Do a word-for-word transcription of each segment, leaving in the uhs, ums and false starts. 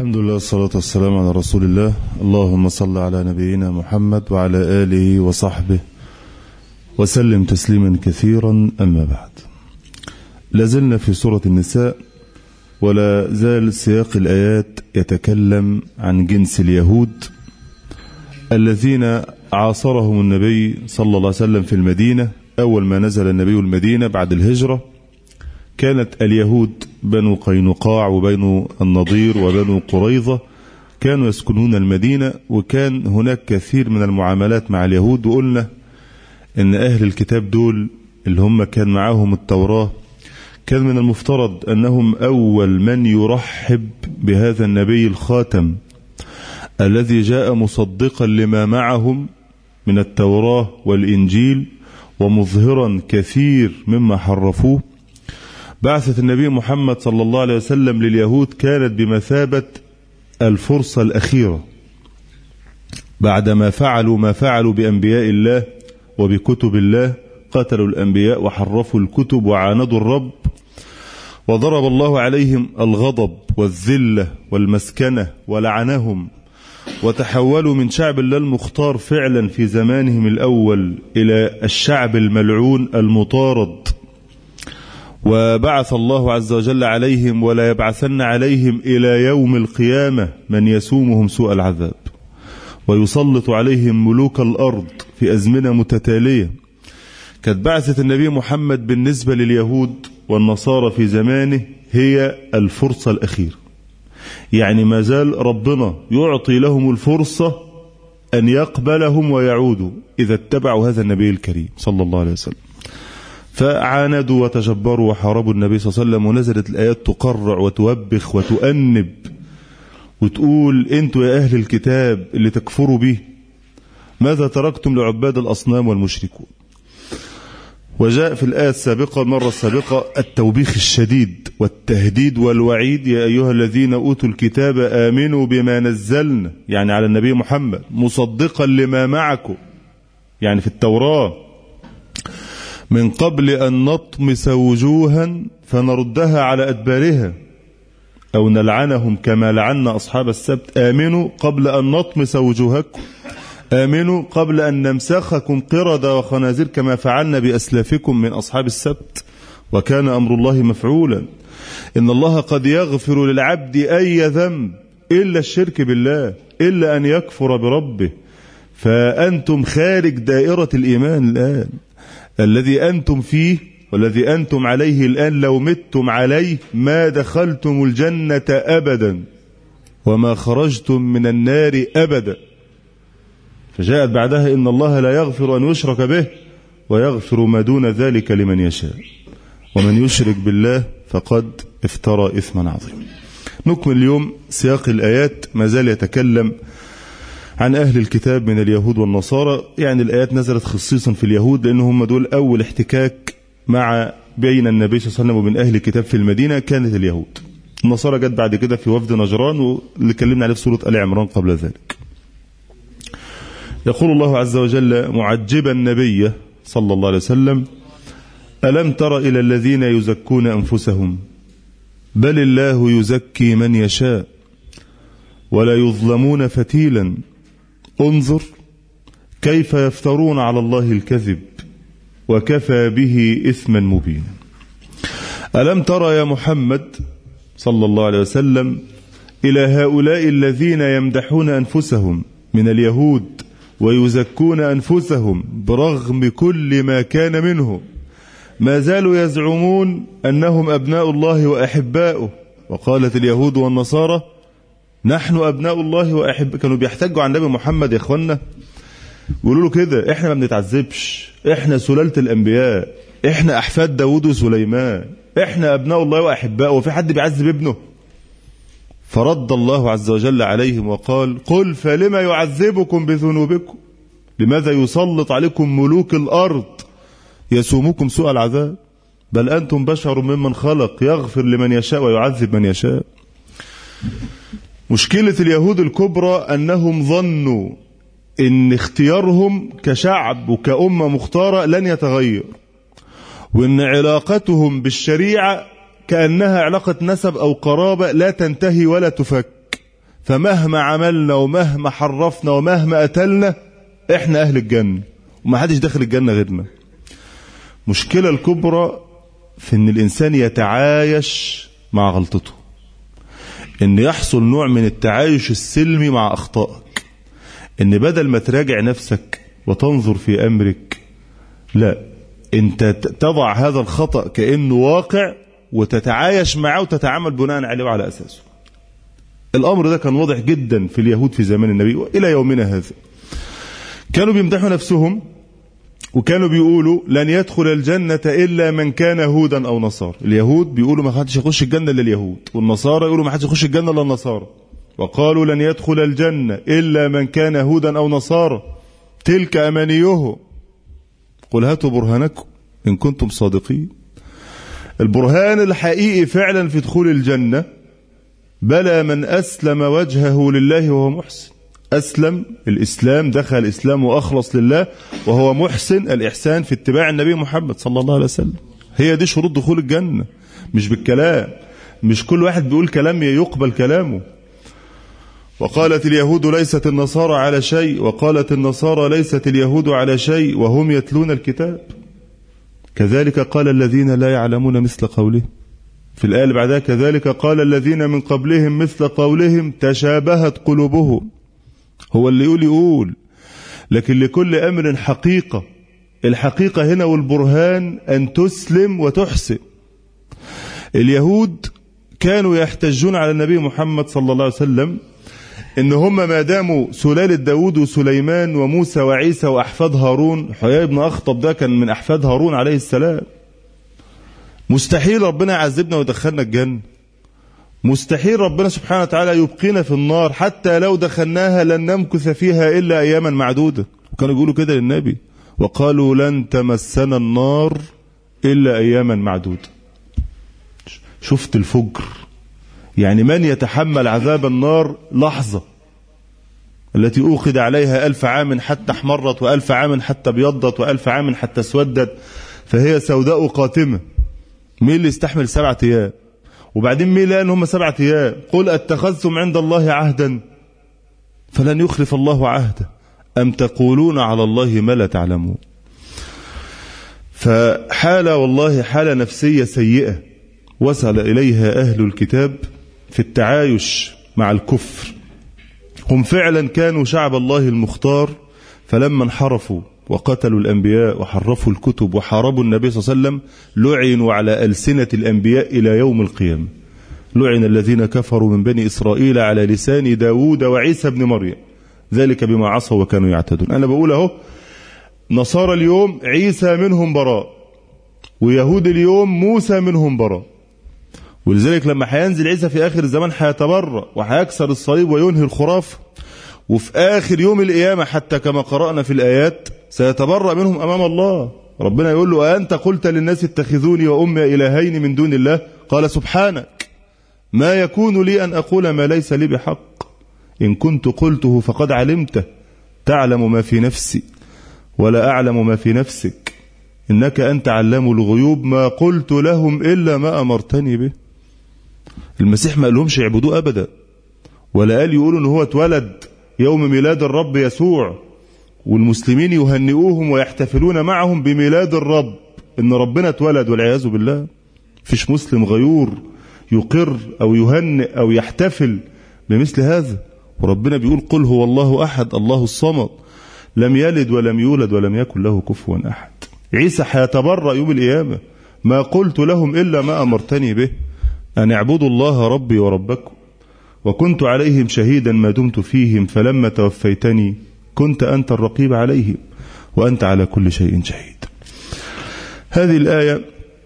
الحمد لله والصلاة والسلام على رسول الله. اللهم صل على نبينا محمد وعلى آله وصحبه وسلم تسليما كثيرا. أما بعد، لازلنا في سورة النساء، ولا زال سياق الآيات يتكلم عن جنس اليهود الذين عاصرهم النبي صلى الله عليه وسلم في المدينة. أول ما نزل النبي المدينة بعد الهجرة كانت اليهود بنو قينقاع وبنو النضير وبنو قريظة كانوا يسكنون المدينة، وكان هناك كثير من المعاملات مع اليهود. وقلنا إن أهل الكتاب دول اللي هم كان معاهم التوراة كان من المفترض أنهم أول من يرحب بهذا النبي الخاتم الذي جاء مصدقا لما معهم من التوراة والإنجيل ومظهرا كثير مما حرفوه. بعثة النبي محمد صلى الله عليه وسلم لليهود كانت بمثابة الفرصة الأخيرة بعدما فعلوا ما فعلوا بأنبياء الله وبكتب الله. قتلوا الأنبياء وحرفوا الكتب وعاندوا الرب، وضرب الله عليهم الغضب والذلة والمسكنة ولعنهم، وتحولوا من شعب الله المختار فعلا في زمانهم الأول إلى الشعب الملعون المطارد. وبعث الله عز وجل عليهم ولا يبعثن عليهم إلى يوم القيامة من يسومهم سوء العذاب، ويسلط عليهم ملوك الأرض في أزمنة متتالية. كانت بعثة النبي محمد بالنسبة لليهود والنصارى في زمانه هي الفرصة الأخيرة، يعني ما زال ربنا يعطي لهم الفرصة أن يقبلهم ويعودوا إذا اتبعوا هذا النبي الكريم صلى الله عليه وسلم. فعاندوا وتجبروا وحاربوا النبي صلى الله عليه وسلم، ونزلت الآيات تقرع وتوبخ وتؤنب وتقول: انتوا يا أهل الكتاب اللي تكفروا به، ماذا تركتم لعباد الأصنام والمشركون؟ وجاء في الآية السابقة المرة السابقة التوبيخ الشديد والتهديد والوعيد: يا أيها الذين أوتوا الكتاب آمنوا بما نزلنا، يعني على النبي محمد، مصدقا لما معكم، يعني في التوراة، من قبل أن نطمس وجوها فنردها على أدبارها أو نلعنهم كما لعنا أصحاب السبت. آمنوا قبل أن نطمس وجوهكم، آمنوا قبل أن نمسخكم قردة وخنازير كما فعلنا بأسلافكم من أصحاب السبت، وكان أمر الله مفعولا. إن الله قد يغفر للعبد أي ذنب إلا الشرك بالله، إلا أن يكفر بربه. فأنتم خارج دائرة الإيمان الآن، الذي أنتم فيه والذي أنتم عليه الآن لو متم عليه ما دخلتم الجنة أبدا وما خرجتم من النار أبدا. فجاءت بعدها: إن الله لا يغفر أن يشرك به ويغفر ما دون ذلك لمن يشاء، ومن يشرك بالله فقد افترى إثما عظيما. نكمل اليوم سياق الآيات، ما زال يتكلم عن أهل الكتاب من اليهود والنصارى. يعني الآيات نزلت خصيصا في اليهود لأنهم دول أول احتكاك مع بين النبي صلى الله عليه وسلم وبين أهل الكتاب في المدينة كانت اليهود. النصارى جت بعد كده في وفد نجران، واللي كلمنا عليه في سورة آل عمران قبل ذلك. يقول الله عز وجل معجبا النبي صلى الله عليه وسلم: ألم تر إلى الذين يزكون أنفسهم بل الله يزكي من يشاء ولا يظلمون فتيلا انظر كيف يفترون على الله الكذب وكفى به إثما مبينا. ألم ترى يا محمد صلى الله عليه وسلم إلى هؤلاء الذين يمدحون أنفسهم من اليهود ويزكون أنفسهم برغم كل ما كان منهم، ما زالوا يزعمون أنهم أبناء الله وأحباؤه. وقالت اليهود والنصارى: نحن أبناء الله وأحب. كانوا بيحتجوا عن النبي محمد يا إخوانا، يقولوا له كده: إحنا ما بنتعذبش، إحنا سلالة الأنبياء، إحنا أحفاد داود وسليمان، إحنا أبناء الله وأحباؤه، وفي حد بيعذب ابنه؟ فرد الله عز وجل عليهم وقال: قل فلما يعذبكم بذنوبكم، لماذا يسلط عليكم ملوك الأرض يسومكم سوء العذاب، بل أنتم بشر ممن خلق يغفر لمن يشاء ويعذب من يشاء. مشكلة اليهود الكبرى أنهم ظنوا إن اختيارهم كشعب وكأمة مختارة لن يتغير، وإن علاقتهم بالشريعة كأنها علاقة نسب أو قرابة لا تنتهي ولا تفك، فمهما عملنا ومهما حرفنا ومهما قتلنا احنا اهل الجنة وما حدش داخل الجنة غيرنا. مشكلة الكبرى في ان الانسان يتعايش مع غلطته، ان يحصل نوع من التعايش السلمي مع اخطائك، ان بدل ما تراجع نفسك وتنظر في امرك، لا، انت تضع هذا الخطأ كأنه واقع وتتعايش معه وتتعامل بناء عليه وعلى اساسه. الامر ده كان واضح جدا في اليهود في زمان النبي والى يومنا هذا. كانوا بيمدحوا نفسهم وكانوا بيقولوا لن يدخل الجنة إلا من كان هودا أو نصارى. اليهود بيقولوا ما حدش يخش الجنة إلا اليهود، والنصارى يقولوا ما حدش يخش الجنة إلا النصارى. وقالوا لن يدخل الجنة إلا من كان هودا أو نصارى تلك أمانيهم قل هاتوا برهانكم إن كنتم صادقين. البرهان الحقيقي فعلا في دخول الجنة بلى من أسلم وجهه لله وهو محسن. أسلم الإسلام، دخل الإسلام وأخلص لله وهو محسن الإحسان في اتباع النبي محمد صلى الله عليه وسلم. هي دي شروط دخول الجنة، مش بالكلام، مش كل واحد بيقول كلام يقبل كلامه. وقالت اليهود ليست النصارى على شيء وقالت النصارى ليست اليهود على شيء وهم يتلون الكتاب كذلك قال الذين لا يعلمون مثل قولهم. في الآية اللي بعدها كذلك قال الذين من قبلهم مثل قولهم تشابهت قلوبهم. هو اللي يقول يقول، لكن لكل أمر حقيقة. الحقيقة هنا والبرهان أن تسلم وتحسن. اليهود كانوا يحتجون على النبي محمد صلى الله عليه وسلم إن هم ما داموا سلالة داود وسليمان وموسى وعيسى وأحفاد هارون، حيي بن أخطب ده كان من أحفاد هارون عليه السلام، مستحيل ربنا يعذبنا ويدخلنا الجنة، مستحيل ربنا سبحانه وتعالى يبقينا في النار حتى لو دخلناها لن نمكث فيها إلا أياما معدودة. وكانوا يقولوا كده للنبي وقالوا لن تمسنا النار إلا أياما معدودة. شفت الفجر؟ يعني من يتحمل عذاب النار لحظة التي أوقد عليها ألف عام حتى احمرت وألف عام حتى ابيضت وألف عام حتى اسودت فهي سوداء قاتمة. مين اللي يستحمل سبعة أيام؟ وبعدين مين لأن هم سبعة أيام؟ قل أتخذتم عند الله عهدا فلن يخلف الله عهده أم تقولون على الله ما لا تعلمون. فحالة والله حالة نفسية سيئة وصل إليها أهل الكتاب في التعايش مع الكفر. هم فعلا كانوا شعب الله المختار، فلما انحرفوا وقتلوا الأنبياء وحرفوا الكتب وحاربوا النبي صلى الله عليه وسلم لعنوا على ألسنة الأنبياء إلى يوم القيامة. لعن الذين كفروا من بني إسرائيل على لسان داود وعيسى بن مريم ذلك بما عصوا وكانوا يعتدون. أنا بقول أهو نصارى اليوم عيسى منهم براء، ويهود اليوم موسى منهم براء. ولذلك لما هينزل عيسى في آخر الزمان هيتبرأ وهيكسر الصليب وينهي الخرافة، وفي آخر يوم القيامة حتى كما قرأنا في الآيات سيتبرأ منهم أمام الله. ربنا يقول له أنت قلت للناس اتخذوني وأمي إلهين من دون الله قال سبحانك ما يكون لي أن أقول ما ليس لي بحق إن كنت قلته فقد علمته تعلم ما في نفسي ولا أعلم ما في نفسك إنك أنت علام الغيوب ما قلت لهم إلا ما أمرتني به. المسيح ما قالهمش يعبدوه أبدا، ولا قال يقولوا إن هو اتولد يوم ميلاد الرب يسوع والمسلمين يهنئوهم ويحتفلون معهم بميلاد الرب إن ربنا اتولد، والعياذ بالله. فيش مسلم غيور يقر أو يهنئ أو يحتفل بمثل هذا. وربنا بيقول قل هو الله أحد الله الصمد لم يلد ولم يولد ولم يكن له كفوا أحد. عيسى هيتبرأ يوم القيامة ما قلت لهم إلا ما أمرتني به أن اعبدوا الله ربي وربكم وكنت عليهم شهيدا ما دمت فيهم فلما توفيتني كنت أنت الرقيب عليهم وأنت على كل شيء شهيد. هذه الآية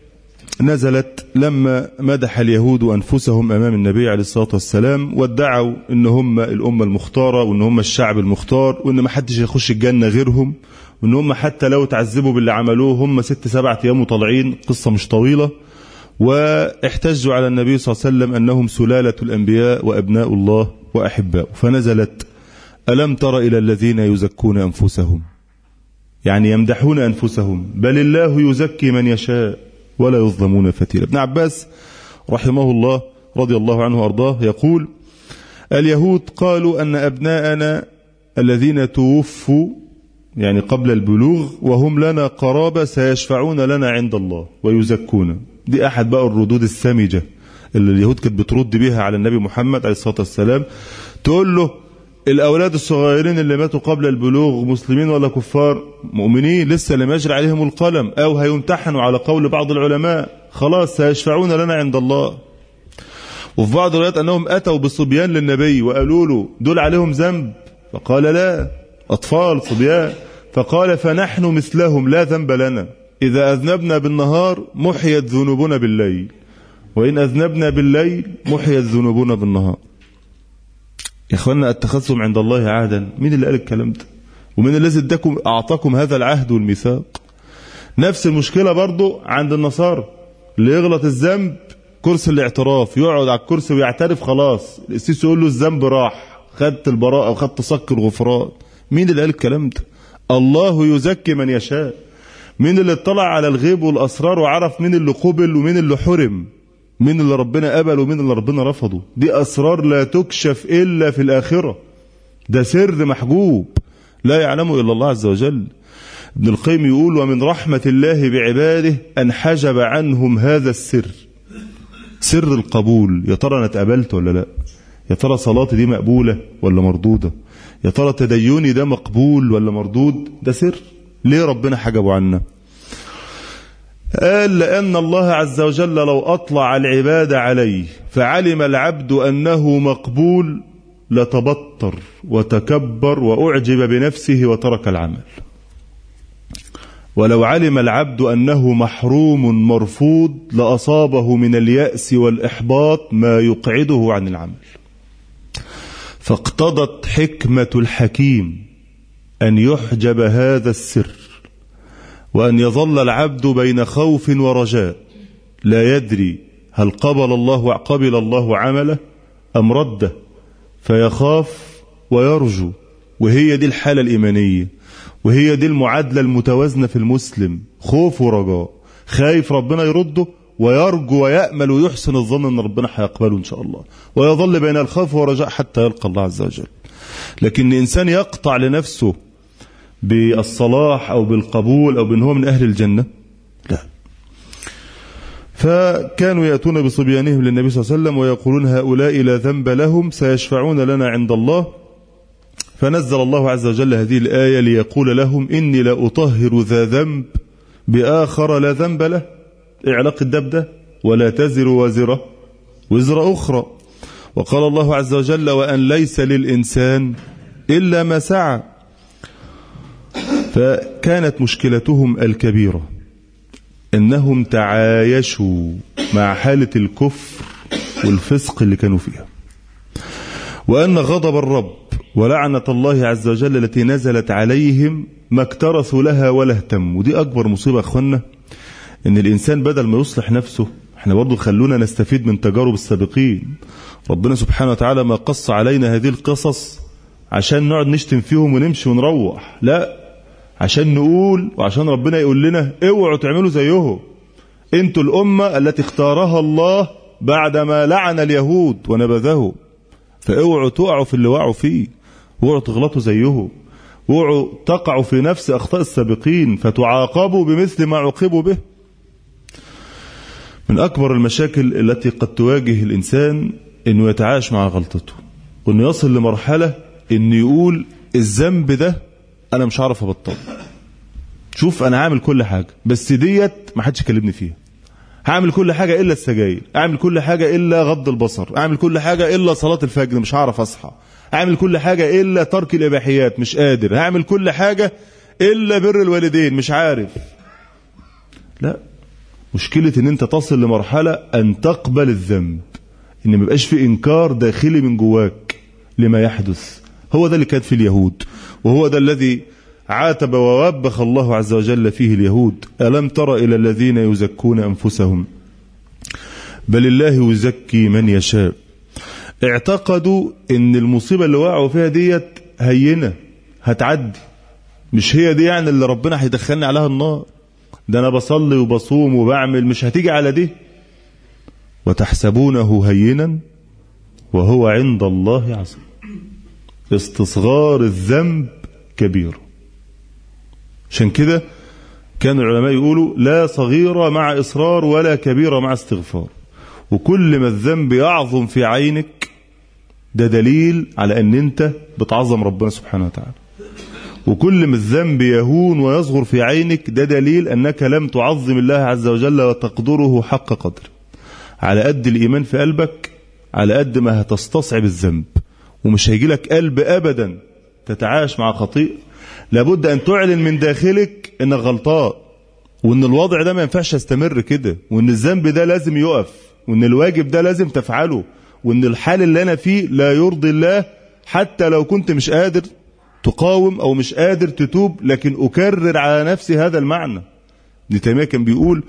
نزلت لما مدح اليهود أنفسهم أمام النبي عليه الصلاة والسلام وادعوا إن هم الأمة المختارة وإن هم الشعب المختار وإن ما حدش يخش الجنة غيرهم وإن هم حتى لو تعذبوا باللي عملوه هم ست سبعة أيام وطالعين، قصة مش طويلة. واحتجوا على النبي صلى الله عليه وسلم أنهم سلالة الأنبياء وأبناء الله وأحباء. فنزلت ألم تر إلى الذين يزكون أنفسهم، يعني يمدحون أنفسهم، بل الله يزكي من يشاء ولا يظلمون فتيلا. ابن عباس رحمه الله رضي الله عنه وأرضاه يقول اليهود قالوا أن أبناءنا الذين توفوا يعني قبل البلوغ وهم لنا قرابة سيشفعون لنا عند الله ويزكون. دي أحد بقى الردود السامجة اللي اليهود كانت بترد بها على النبي محمد عليه الصلاة والسلام. تقول له الأولاد الصغيرين اللي ماتوا قبل البلوغ مسلمين ولا كفار؟ مؤمنين، لسه لم يجري عليهم القلم أو هيمتحنوا على قول بعض العلماء، خلاص سيشفعون لنا عند الله. وفي بعض الروايات أنهم أتوا بصبيان للنبي وقالوا له دول عليهم ذنب، فقال لا، أطفال صبيان. فقال فنحن مثلهم لا ذنب لنا، إذا أذنبنا بالنهار محيت ذنوبنا بالليل، وإن أذنبنا بالليل محيت ذنوبنا بالنهار. يا إخوانا اتخذتم عند الله عهدا؟ مين اللي قال الكلام ده؟ ومين الذي اداكم أعطاكم هذا العهد والميثاق؟ نفس المشكلة برضو عند النصارى، اللي يغلط الذنب كرسي الاعتراف، يقعد على الكرسي ويعترف، خلاص القسيس يقول له الذنب راح، خدت البراءة وخدت صك الغفران. مين اللي قال الكلام ده؟ الله يزكي من يشاء. مين اللي اطلع على الغيب والأسرار وعرف مين اللي قبل ومين اللي حرم، مين اللي ربنا قبل ومين اللي ربنا رفضه؟ دي أسرار لا تكشف إلا في الآخرة، ده سر محجوب لا يعلمه إلا الله عز وجل. ابن القيم يقول ومن رحمة الله بعباده أن حجب عنهم هذا السر، سر القبول. يا ترى أنا اتقبلت ولا لا؟ يا ترى صلاتي دي مقبولة ولا مردودة؟ يا ترى تديني ده مقبول ولا مردود؟ ده سر. ليه ربنا حجبه عنا؟ قال لأن الله عز وجل لو أطلع العباد عليه فعلم العبد أنه مقبول لتبطر وتكبر وأعجب بنفسه وترك العمل. ولو علم العبد أنه محروم مرفوض لأصابه من اليأس والإحباط ما يقعده عن العمل. فاقتضت حكمة الحكيم أن يحجب هذا السر، وأن يظل العبد بين خوف ورجاء، لا يدري هل قبل الله قبل الله عمله أم رده، فيخاف ويرجو. وهي دي الحالة الإيمانية، وهي دي المعادلة المتوازنة في المسلم، خوف ورجاء، خايف ربنا يرده ويرجو ويأمل ويحسن الظن أن ربنا هيقبله إن شاء الله، ويظل بين الخوف والرجاء حتى يلقى الله عز وجل. لكن إنسان يقطع لنفسه بالصلاح أو بالقبول أو بأنه هو من أهل الجنة، لا. فكانوا يأتون بصبيانهم للنبي صلى الله عليه وسلم ويقولون هؤلاء لا ذنب لهم سيشفعون لنا عند الله. فنزل الله عز وجل هذه الآية ليقول لهم إني لا أطهر ذا ذنب بآخر لا ذنب له. إيه علاقة ده بده؟ ولا تزر وازرة وزر أخرى. وقال الله عز وجل وأن ليس للإنسان إلا ما سعى. فكانت مشكلتهم الكبيرة إنهم تعايشوا مع حالة الكفر والفسق اللي كانوا فيها، وأن غضب الرب ولعنة الله عز وجل التي نزلت عليهم ما اكترثوا لها ولا اهتموا. ودي أكبر مصيبة أخوانا، إن الإنسان بدل ما يصلح نفسه، احنا برضو خلونا نستفيد من تجارب السابقين. ربنا سبحانه وتعالى ما قص علينا هذه القصص عشان نقعد نشتم فيهم ونمشي ونروح، لا، عشان نقول وعشان ربنا يقول لنا اوعوا تعملوا زيهم، انتوا الأمة التي اختارها الله بعدما لعن اليهود ونبذهم، فاوعوا تقعوا في اللي وقعوا فيه، اوعوا تغلطوا زيهم، اوعوا تقعوا في نفس أخطاء السابقين فتعاقبوا بمثل ما عوقبوا به. من أكبر المشاكل التي قد تواجه الإنسان إنه يتعايش مع غلطته، وإنه يصل لمرحلة إنه يقول الذنب ده أنا مش عارف أبطل. شوف أنا عامل كل حاجة بس ديت ما حدش يكلمني فيها، هعمل كل حاجة إلا السجاير، أعمل كل حاجة إلا غض البصر، أعمل كل حاجة إلا صلاة الفجر مش هعرف أصحى، أعمل كل حاجة إلا ترك الإباحيات مش قادر، هعمل كل حاجة إلا بر الوالدين مش عارف. لا، مشكلة إن أنت تصل لمرحلة أن تقبل الذنب، إن ما يبقاش في إنكار داخلي من جواك لما يحدث. هو ده اللي كان في اليهود، وهو ده الذي عاتب ووبخ الله عز وجل فيه اليهود. ألم تر إلى الذين يزكون أنفسهم بل الله يزكي من يشاء. اعتقدوا إن المصيبة اللي وقعوا فيها ديت هينة هتعدي، مش هي دي يعني اللي ربنا هيدخلني عليها النار، ده أنا بصلي وبصوم وبعمل، مش هتيجي على دي. وتحسبونه هينا وهو عند الله عظيم. استصغار الذنب كبير. عشان كده كان العلماء يقولوا لا صغيرة مع إصرار ولا كبيرة مع استغفار. وكل ما الذنب يعظم في عينك ده دليل على أن أنت بتعظم ربنا سبحانه وتعالى. وكل ما الذنب يهون ويصغر في عينك ده دليل أنك لم تعظم الله عز وجل وتقدره حق قدر. على قد الإيمان في قلبك على قد ما هتستصعب الذنب، ومش هيجي لك قلب أبدا تتعايش مع خطيئة. لابد أن تعلن من داخلك أنك غلطان، وأن الوضع ده ما ينفعش يستمر كده، وأن الذنب ده لازم يقف، وأن الواجب ده لازم تفعله، وأن الحال اللي أنا فيه لا يرضي الله حتى لو كنت مش قادر تقاوم أو مش قادر تتوب. لكن أكرر على نفسي هذا المعنى. ابن تيمية كان بيقول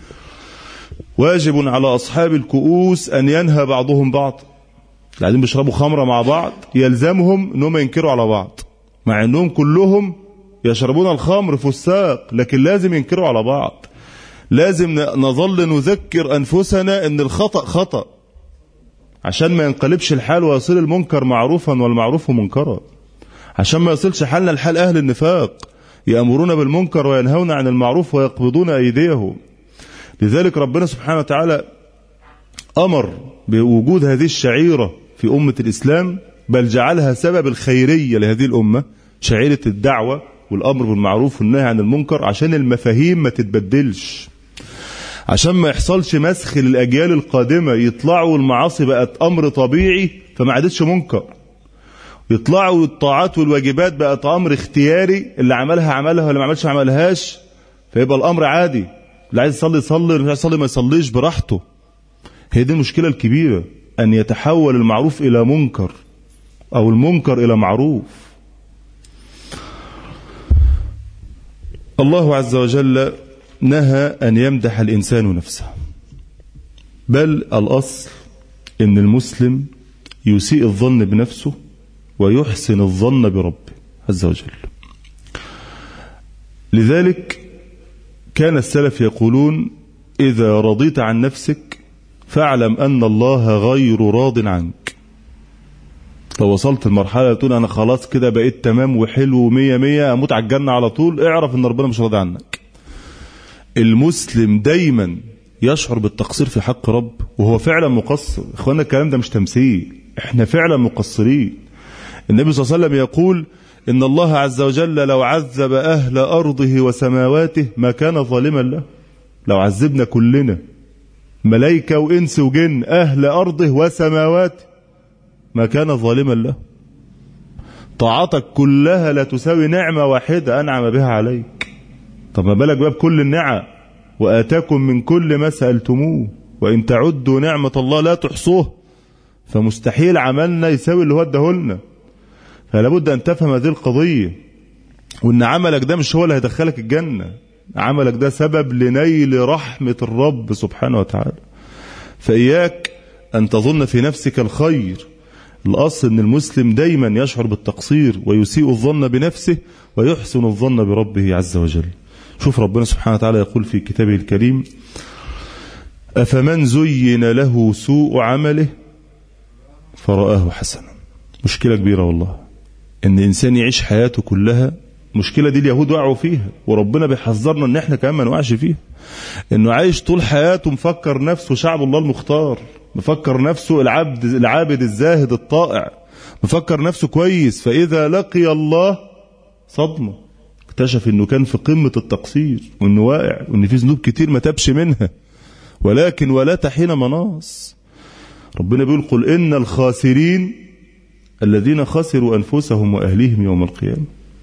واجب على أصحاب الكؤوس أن ينهى بعضهم بعض. قاعدين بيشربوا خمرة مع بعض يلزمهم أنهم ينكروا على بعض، مع أنهم كلهم يشربون الخمر فساق، لكن لازم ينكروا على بعض. لازم نظل نذكر أنفسنا أن الخطأ خطأ عشان ما ينقلبش الحال ويصير المنكر معروفا والمعروف منكرا، عشان ما يصلش حالنا الحال أهل النفاق يأمرون بالمنكر وينهون عن المعروف ويقبضون أيديهم. لذلك ربنا سبحانه وتعالى أمر بوجود هذه الشعيرة في أمة الإسلام، بل جعلها سبب الخيرية لهذه الأمة، شعيرة الدعوة والأمر بالمعروف والنهي عن المنكر، عشان المفاهيم ما تتبدلش، عشان ما يحصلش مسخ للأجيال القادمة يطلعوا المعاصي بقت أمر طبيعي فما عادتش منكر، يطلعوا الطاعات والواجبات بقت أمر اختياري، اللي عملها عملها واللي ما عملش ما عملهاش، فيبقى الأمر عادي، اللي عايز يصلي يصلي، اللي مش عايز يصلي ما يصليش براحته. هي دي المشكلة الكبيرة، أن يتحول المعروف إلى منكر أو المنكر إلى معروف. الله عز وجل نهى أن يمدح الإنسان نفسه، بل الأصل أن المسلم يسيء الظن بنفسه ويحسن الظن بربه عز وجل. لذلك كان السلف يقولون إذا رضيت عن نفسك فاعلم أن الله غير راض عنك. لو وصلت المرحلة تقول أنا خلاص كده بقيت تمام وحلو ومية مية أموت على الجنة على طول، اعرف أن ربنا مش راضي عنك. المسلم دايما يشعر بالتقصير في حق رب وهو فعلا مقصر. إخوانا الكلام ده مش تمثيل، احنا فعلا مقصرين. النبي صلى الله عليه وسلم يقول إن الله عز وجل لو عذب أهل أرضه وسماواته ما كان ظالما له. لو عذبنا كلنا ملائكة وإنس وجن أهل أرضه وسماواته ما كان ظالما له. طاعتك كلها لا تساوي نعمة واحدة أنعم بها عليك، طب ما بالك بقى بكل النعم. وآتاكم من كل ما سألتموه وإن تعدوا نعمة الله لا تحصوه. فمستحيل عملنا يساوي اللي هو اداهولنا. فلا بد أن تفهم هذه القضية، وإن عملك ده مش هو اللي هيدخلك الجنة، عملك ده سبب لنيل رحمة الرب سبحانه وتعالى. فإياك أن تظن في نفسك الخير. الأصل أن المسلم دايما يشعر بالتقصير ويسيء الظن بنفسه ويحسن الظن بربه عز وجل. شوف ربنا سبحانه وتعالى يقول في كتابه الكريم أفمن زين له سوء عمله فرآه حسنا. مشكلة كبيرة والله ان انسان يعيش حياته كلها، مشكلة دي اليهود وقعوا فيها وربنا بيحذرنا ان احنا كمان ما نوقعش فيها، انه عايش طول حياته مفكر نفسه شعب الله المختار، مفكر نفسه العبد العابد الزاهد الطائع، مفكر نفسه كويس، فاذا لقي الله صدمه، اكتشف انه كان في قمة التقصير وانه واقع وان في ذنوب كتير ما تابش منها، ولكن ولا تحين مناص. ربنا بيقول قل ان الخاسرين الذين خسروا أنفسهم وأهليهم يوم القيامة.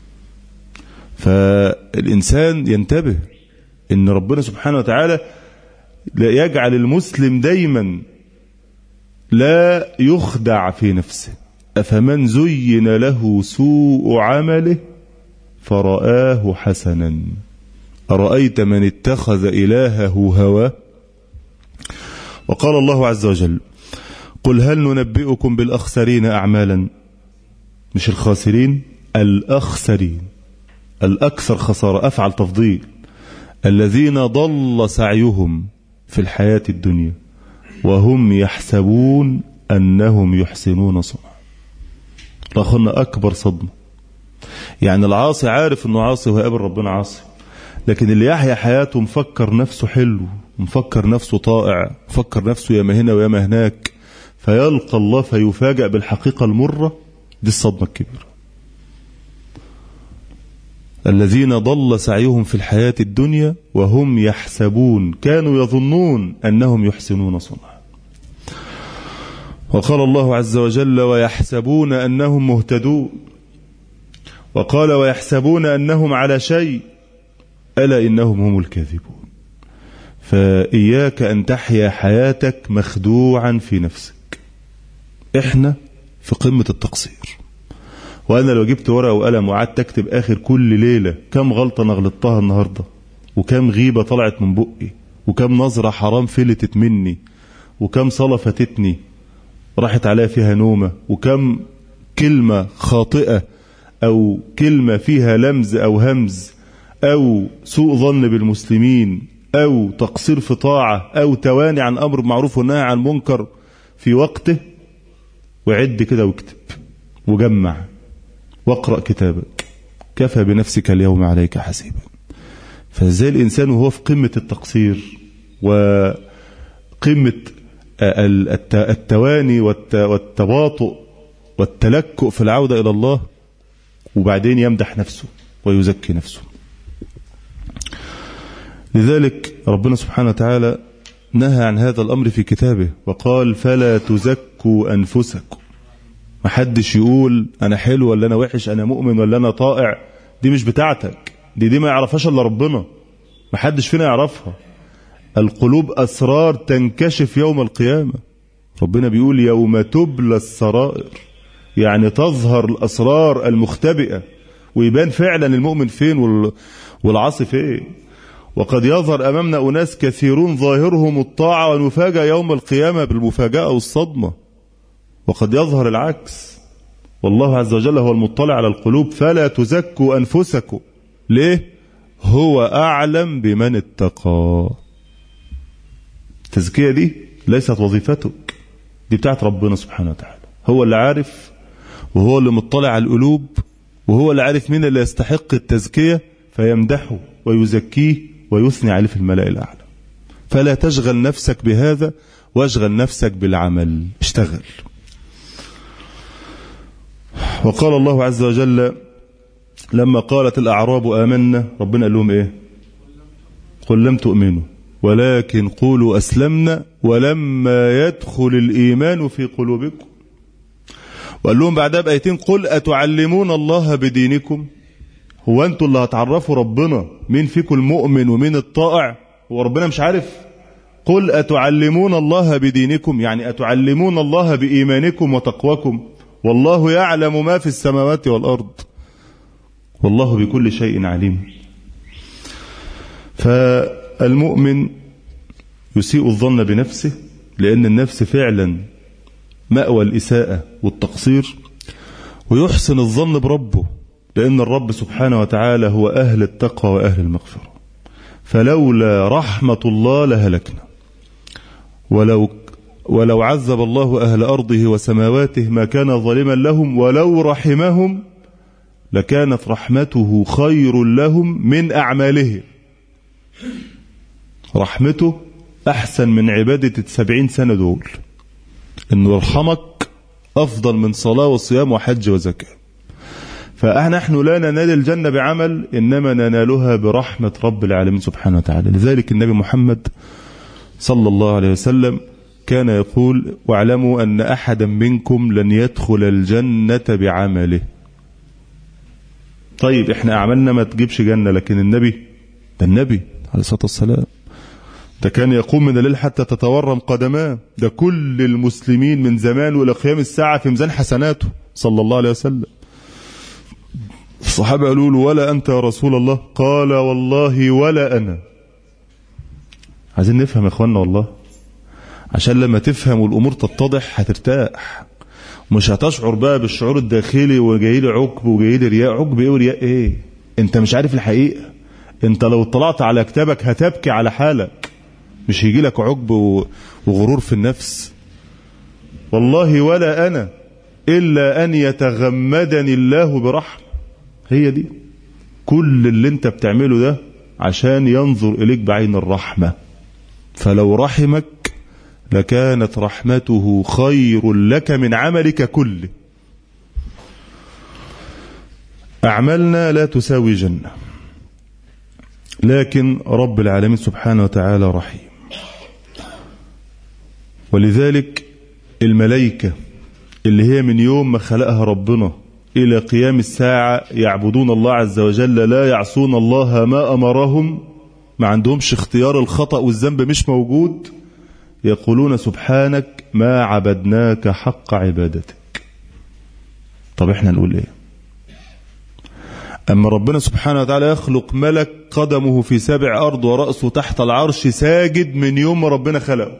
فالإنسان ينتبه إن ربنا سبحانه وتعالى يجعل المسلم دايما لا يخدع في نفسه. أفمن زين له سوء عمله فرآه حسنا أرأيت من اتخذ إلهه هواه. وقال الله عز وجل قل هل ننبئكم بالأخسرين أعمالا. مش الخاسرين، الأخسرين، الأكثر خسارة، أفعل تفضيل، الذين ضل سعيهم في الحياة الدنيا وهم يحسبون أنهم يحسنون صنعا. أخونا أكبر صدمة. يعني العاصي عارف أنه عاصي وهيقابل ربنا عاصي، لكن اللي يحيا حياته مفكر نفسه حلو، مفكر نفسه طائع، مفكر نفسه ياما هنا وياما هناك، فيلقى الله فيفاجأ بالحقيقة المرة. دي الصدمة الكبيرة. الذين ضل سعيهم في الحياة الدنيا وهم يحسبون كانوا يظنون أنهم يحسنون صنعا. وقال الله عز وجل ويحسبون أنهم مهتدون، وقال ويحسبون أنهم على شيء ألا إنهم هم الكاذبون. فإياك أن تحيا حياتك مخدوعا في نفسك. إحنا في قمة التقصير، وأنا لو جبت ورقة وقلم وقعدت أكتب آخر كل ليلة كم غلطة أنا غلطتها النهاردة، وكم غيبة طلعت من بقي، وكم نظرة حرام فلتت مني، وكم صلاة فاتتني راحت عليها فيها نومة، وكم كلمة خاطئة أو كلمة فيها لمز أو همز أو سوء ظن بالمسلمين أو تقصير في طاعة أو تواني عن أمر معروف ونهي عن منكر في وقته. وعد كده واكتب وجمع واقرأ كتابك، كفى بنفسك اليوم عليك حسيبا. فازاي الإنسان وهو في قمة التقصير وقمة التواني والتباطؤ والتلكؤ في العودة إلى الله، وبعدين يمدح نفسه ويزكي نفسه. لذلك ربنا سبحانه وتعالى نهى عن هذا الأمر في كتابه وقال فلا تزكوا أنفسكم. محدش يقول أنا حلو ولا أنا وحش، أنا مؤمن ولا أنا طائع، دي مش بتاعتك، دي دي ما يعرفهاش إلا ربنا، محدش فينا يعرفها. القلوب أسرار تنكشف يوم القيامة. ربنا بيقول يوم تبلى السرائر، يعني تظهر الأسرار المختبئة ويبان فعلا المؤمن فين والعاصي فين. وقد يظهر أمامنا أناس كثيرون ظاهرهم الطاعة ونفاجأ يوم القيامة بالمفاجأة والصدمة، وقد يظهر العكس. والله عز وجل هو المطلع على القلوب. فلا تزكوا أنفسكم. ليه؟ هو أعلم بمن اتقى. التزكية دي ليست وظيفتك، دي بتاعت ربنا سبحانه وتعالى. هو اللي عارف، وهو اللي مطلع على القلوب، وهو اللي عارف مين اللي يستحق التزكية فيمدحه ويزكيه ويثني عليه في الملأ الأعلى. فلا تشغل نفسك بهذا، واشغل نفسك بالعمل. اشتغل. وقال الله عز وجل لما قالت الأعراب آمنا، ربنا قال لهم إيه؟ قل لم تؤمنوا ولكن قولوا أسلمنا ولما يدخل الإيمان في قلوبكم. وقال لهم بعدها بآيتين قل أتعلمون الله بدينكم. هو أنتوا اللي هتعرفوا ربنا مين فيكم المؤمن ومين الطائع؟ هو ربنا مش عارف؟ قل أتعلمون الله بدينكم، يعني أتعلمون الله بإيمانكم وتقواكم، والله يعلم ما في السماوات والأرض والله بكل شيء عليم. فالمؤمن يسيء الظن بنفسه، لأن النفس فعلا مأوى الإساءة والتقصير، ويحسن الظن بربه، لأن الرب سبحانه وتعالى هو أهل التقوى وأهل المغفرة. فلولا رحمة الله لهلكنا، ولو ولو عذب الله أهل أرضه وسماواته ما كان ظالما لهم، ولو رحمهم لكانت رحمته خير لهم من أعمالهم. رحمته أحسن من عبادة السبعين سنة دول. إنه يرحمك أفضل من صلاة وصيام وحج وزكاة. فنحن لا ننال الجنة بعمل، إنما ننالها برحمة رب العالمين سبحانه وتعالى. لذلك النبي محمد صلى الله عليه وسلم كان يقول واعلموا أن أحدا منكم لن يدخل الجنة بعمله. طيب احنا أعمالنا ما تجيبش جنة، لكن النبي ده النبي عليه الصلاة والسلام ده كان يقوم من الليل حتى تتورم قدماه. ده كل المسلمين من زمان وإلى قيام الساعة في ميزان حسناته صلى الله عليه وسلم. الصحابة قالوا له ولا أنت يا رسول الله؟ قال والله ولا أنا. عايزين نفهم يا إخواننا والله، عشان لما تفهم والأمور تتضح هترتاح، مش هتشعر بقى بالشعور الداخلي وجاي لي عقب وجاي لي رياء. عقب ايه ورياء ايه؟ انت مش عارف الحقيقة. انت لو اطلعت على كتابك هتبكي على حالك، مش هيجي لك عقب وغرور في النفس. والله ولا أنا إلا أن يتغمدني الله برحمة. هي دي كل اللي انت بتعمله ده عشان ينظر إليك بعين الرحمة. فلو رحمك لكانت رحمته خير لك من عملك كله. أعمالنا لا تساوي جنة، لكن رب العالمين سبحانه وتعالى رحيم. ولذلك الملائكة اللي هي من يوم ما خلقها ربنا إلى قيام الساعة يعبدون الله عز وجل لا يعصون الله ما أمرهم، ما عندهمش اختيار، الخطأ والذنب مش موجود، يقولون سبحانك ما عبدناك حق عبادتك. طب احنا نقول ايه؟ أما ربنا سبحانه وتعالى يخلق ملك قدمه في سبع أرض ورأسه تحت العرش ساجد من يوم ما ربنا خلقه،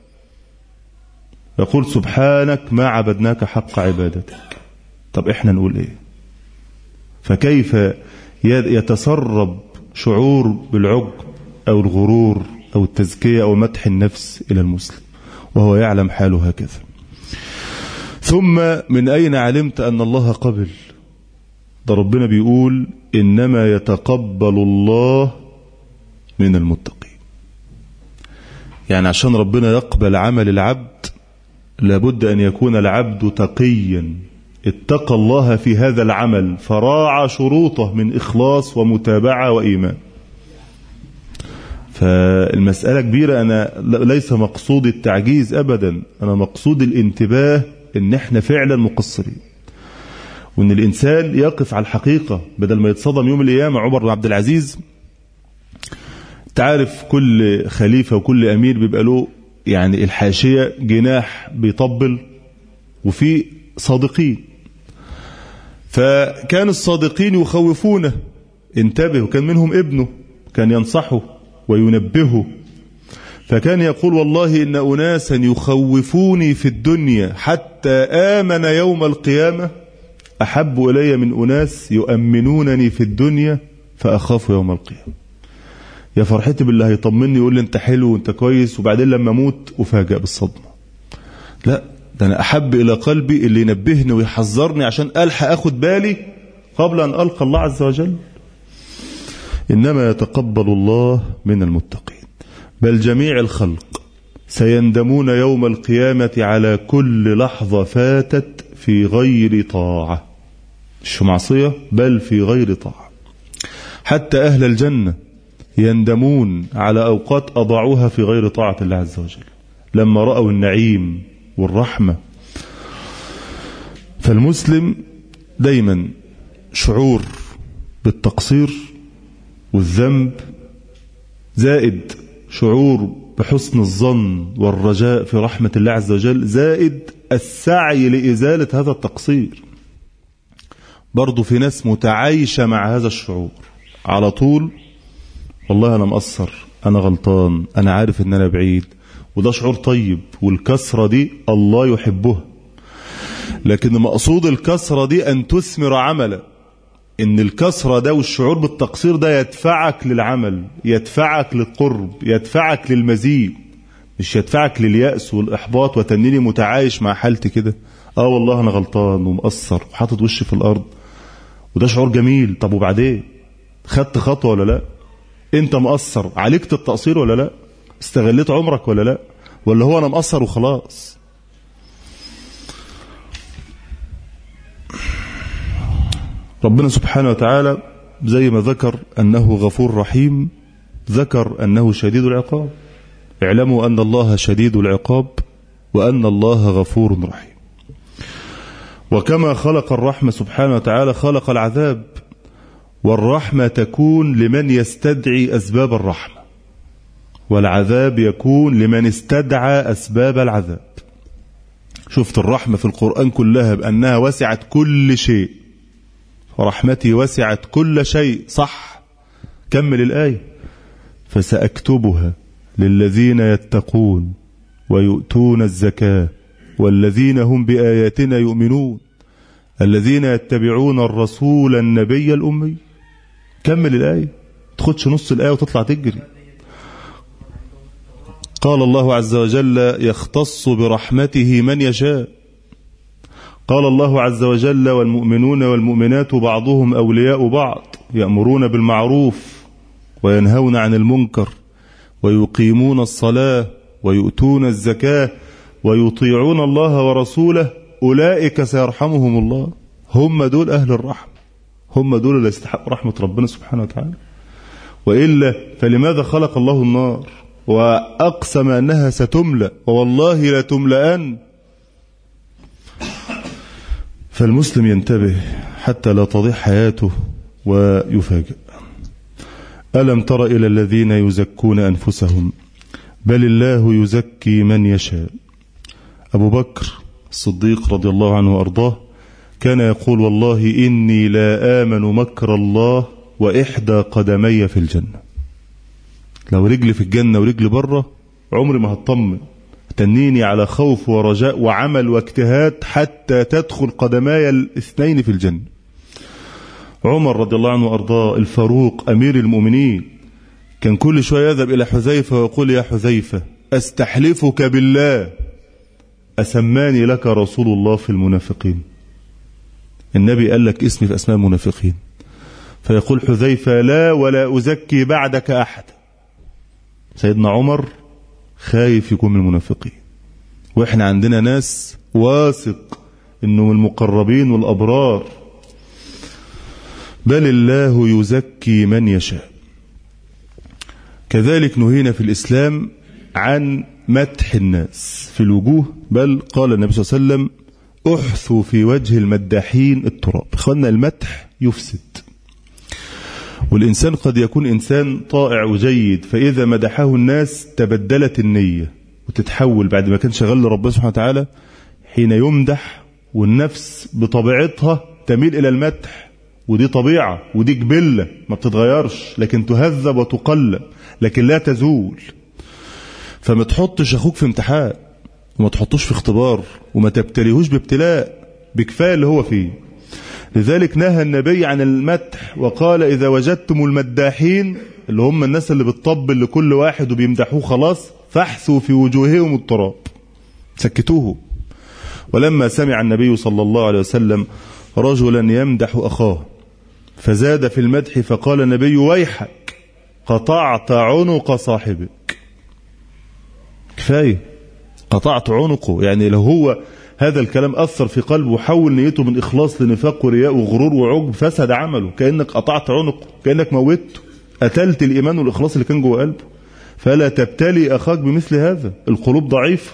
يقول سبحانك ما عبدناك حق عبادتك. طب احنا نقول ايه؟ فكيف يتسرب شعور بالعجب أو الغرور أو التزكية أو مدح النفس إلى المسلم وهو يعلم حاله هكذا؟ ثم من أين علمت أن الله قبل؟ ده ربنا بيقول إنما يتقبل الله من المتقين. يعني عشان ربنا يقبل عمل العبد لابد أن يكون العبد تقيا، اتقى الله في هذا العمل فراعى شروطه من إخلاص ومتابعة وإيمان. فالمسألة كبيرة. أنا ليس مقصود التعجيز أبدا، أنا مقصود الانتباه إن احنا فعلا مقصرين، وإن الإنسان يقف على الحقيقة بدل ما يتصدم يوم القيامة. عمر بن عبد العزيز تعرف كل خليفة وكل أمير بيبقى له يعني الحاشية جناح بيطبل وفي صادقين، فكان الصادقين يخوفونه انتبه، وكان منهم ابنه كان ينصحه وينبهه، فكان يقول والله إن أناسا يخوفوني في الدنيا حتى آمن يوم القيامة أحب إلي من أناس يؤمنونني في الدنيا فأخاف يوم القيامة. يا فرحتي بالله هيطمني يقول لي أنت حلو وأنت كويس، وبعدين لما أموت أفاجأ بالصدمة. لا، ده أنا أحب إلى قلبي اللي ينبهني ويحذرني عشان ألحق أخد بالي قبل أن ألقى الله عز وجل. إنما يتقبل الله من المتقين. بل جميع الخلق سيندمون يوم القيامة على كل لحظة فاتت في غير طاعة، مش معصية بل في غير طاعة. حتى أهل الجنة يندمون على أوقات أضاعوها في غير طاعة الله عز وجل لما رأوا النعيم والرحمة. فالمسلم دايما شعور بالتقصير والذنب زائد شعور بحسن الظن والرجاء في رحمة الله عز وجل زائد السعي لإزالة هذا التقصير. برضو في ناس متعايشة مع هذا الشعور على طول، والله أنا مقصر، أنا غلطان، أنا عارف أن أنا بعيد، وده شعور طيب، والكسرة دي الله يحبها. لكن مقصود الكسرة دي أن تثمر عملا، إن الكسرة ده والشعور بالتقصير ده يدفعك للعمل، يدفعك للقرب، يدفعك للمزيد، مش يدفعك لليأس والإحباط وتنيني متعايش مع حالتي كده. آه والله أنا غلطان ومقصر وحاطط وشي في الأرض، وده شعور جميل. طب وبعدين خدت خطوة ولا لا؟ أنت مقصر، عالجت التقصير ولا لا؟ استغليت عمرك ولا لا؟ ولا هو أنا مقصر وخلاص؟ ربنا سبحانه وتعالى زي ما ذكر أنه غفور رحيم ذكر أنه شديد العقاب. اعلموا أن الله شديد العقاب وأن الله غفور رحيم. وكما خلق الرحمة سبحانه وتعالى خلق العذاب، والرحمة تكون لمن يستدعي أسباب الرحمة، والعذاب يكون لمن استدعى أسباب العذاب. شفت الرحمة في القرآن كلها بأنها وسعت كل شيء، ورحمتي وسعت كل شيء، صح؟ كمل الآية: فسأكتبها للذين يتقون ويؤتون الزكاة والذين هم بآياتنا يؤمنون الذين يتبعون الرسول النبي الأمي. كمل الآية، تاخدش نص الآية وتطلع تجري. قال الله عز وجل يختص برحمته من يشاء. قال الله عز وجل والمؤمنون والمؤمنات بعضهم أولياء بعض يأمرون بالمعروف وينهون عن المنكر ويقيمون الصلاة ويؤتون الزكاة ويطيعون الله ورسوله أولئك سيرحمهم الله. هم دول أهل الرحمة، هم دول اللي يستحقوا رحمة ربنا سبحانه وتعالى. وإلا فلماذا خلق الله النار وأقسم أنها ستملأ ووالله لتملأن؟ فالمسلم ينتبه حتى لا تضيع حياته ويفاجئ. ألم تر إلى الذين يزكون أنفسهم بل الله يزكي من يشاء. أبو بكر الصديق رضي الله عنه وأرضاه كان يقول والله إني لا آمن مكر الله وإحدى قدمي في الجنة. لو رجلي في الجنة ورجلي بره عمري ما هطمن، تنيني على خوف ورجاء وعمل واجتهاد حتى تدخل قدماي الاثنين في الجنة. عمر رضي الله عنه وأرضاه الفاروق أمير المؤمنين كان كل شوية يذهب إلى حذيفة ويقول يا حذيفة أستحلفك بالله أسماني لك رسول الله في المنافقين. النبي قال لك اسمي في أسماء المنافقين. فيقول حذيفة لا ولا أزكي بعدك أحد. سيدنا عمر خايف يكون من المنافقين، وإحنا عندنا ناس واثق إنه من المقربين والأبرار. بل الله يزكي من يشاء. كذلك نهينا في الإسلام عن مدح الناس في الوجوه، بل قال النبي صلى الله عليه وسلم احثوا في وجه المداحين التراب. إخوانا المدح يفسد، والإنسان قد يكون إنسان طائع وجيد فإذا مدحه الناس تبدلت النية وتتحول بعد ما كان شغال لربنا سبحانه وتعالى حين يمدح، والنفس بطبيعتها تميل إلى المدح، ودي طبيعة ودي جبلة ما بتتغيرش، لكن تهذب وتقلب لكن لا تزول. فما تحطش أخوك في امتحان وما تحطوش في اختبار وما تبتليهوش بابتلاء، بكفاية اللي هو فيه. لذلك نهى النبي عن المدح وقال إذا وجدتم المداحين اللي هم الناس اللي بتطبل لكل واحد وبيمدحوه خلاص فاحثوا في وجوههم التراب، سكتوه. ولما سمع النبي صلى الله عليه وسلم رجلا يمدح أخاه فزاد في المدح فقال النبي ويحك قطعت عنق صاحبك. كفاية قطعت عنقه، يعني لو هو هذا الكلام أثر في قلبه وحول نيته من إخلاص لنفاق ورياء وغرور وعجب فسد عمله، كأنك قطعت عنقه، كأنك موته، قتلت الإيمان والإخلاص اللي كان جوه قلبه. فلا تبتلي أخاك بمثل هذا، القلوب ضعيفة.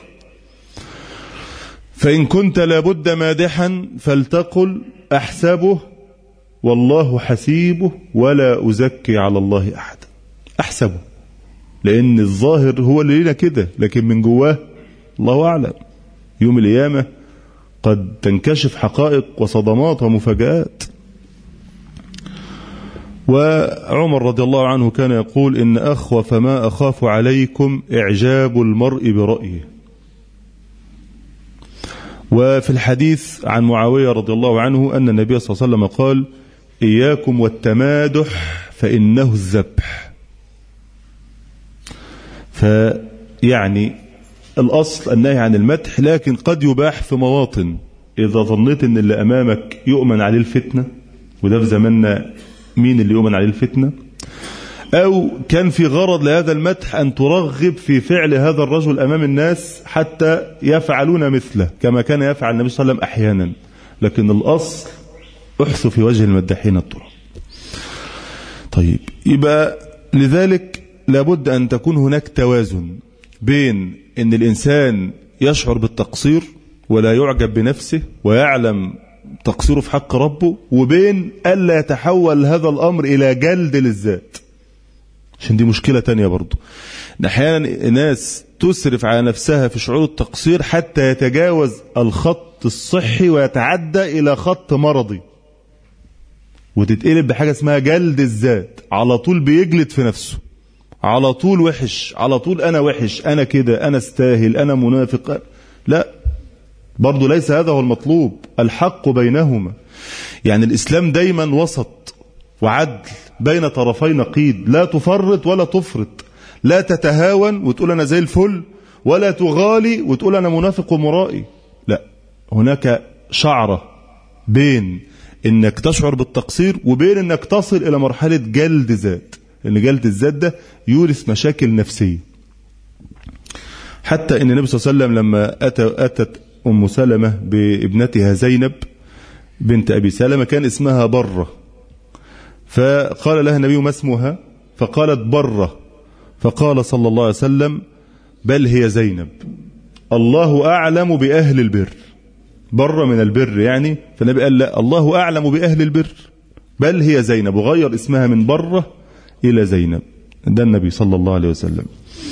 فإن كنت لابد مادحا فلتقل أحسبه والله حسيبه ولا أزكي على الله أحد. أحسبه لأن الظاهر هو اللي لنا كده، لكن من جواه الله أعلم. يوم القيامة قد تنكشف حقائق وصدمات ومفاجآت. وعمر رضي الله عنه كان يقول إن أخوف ما أخاف عليكم إعجاب المرء برأيه. وفي الحديث عن معاوية رضي الله عنه أن النبي صلى الله عليه وسلم قال إياكم والتمادح فإنه الذبح. فيعني الأصل النهي عن المدح، لكن قد يباح في مواطن إذا ظنيت أن اللي أمامك يؤمن عليه الفتنة، وده في زماننا مين اللي يؤمن عليه الفتنة، أو كان في غرض لهذا المدح أن ترغب في فعل هذا الرجل أمام الناس حتى يفعلون مثله كما كان يفعل النبي صلى الله عليه وسلم أحيانا. لكن الأصل احثوا في وجه المداحين التراب. طيب، يبقى لذلك لابد أن تكون هناك توازن بين أن الإنسان يشعر بالتقصير ولا يعجب بنفسه ويعلم تقصيره في حق ربه، وبين ألا يتحول هذا الأمر إلى جلد للذات، عشان دي مشكلة تانية برضو. أحيانا ناس تسرف على نفسها في شعور التقصير حتى يتجاوز الخط الصحي ويتعدى إلى خط مرضي، وتتقلب بحاجة اسمها جلد الذات. على طول بيجلد في نفسه، على طول وحش، على طول أنا وحش، أنا كده، أنا استاهل، أنا منافق. لا، برضو ليس هذا هو المطلوب. الحق بينهما، يعني الإسلام دايما وسط وعدل بين طرفي نقيض، لا تفرط ولا تفرط. لا تتهاون وتقول أنا زي الفل، ولا تغالي وتقول أنا منافق ومرائي. لا، هناك شعرة بين انك تشعر بالتقصير وبين انك تصل الى مرحلة جلد ذات، لان جلد الذات ده يورث مشاكل نفسية. حتى ان النبي صلى الله عليه وسلم لما أتى أتت أم سلمة بابنتها زينب بنت أبي سلمة كان اسمها برة، فقال لها النبي ما اسمها؟ فقالت برة، فقال صلى الله عليه وسلم بل هي زينب، الله أعلم بأهل البر. بر من البر يعني، فالنبي قال لا، الله أعلم بأهل البر، بل هي زينب، وغير اسمها من برة إلى زينب. ده النبي صلى الله عليه وسلم.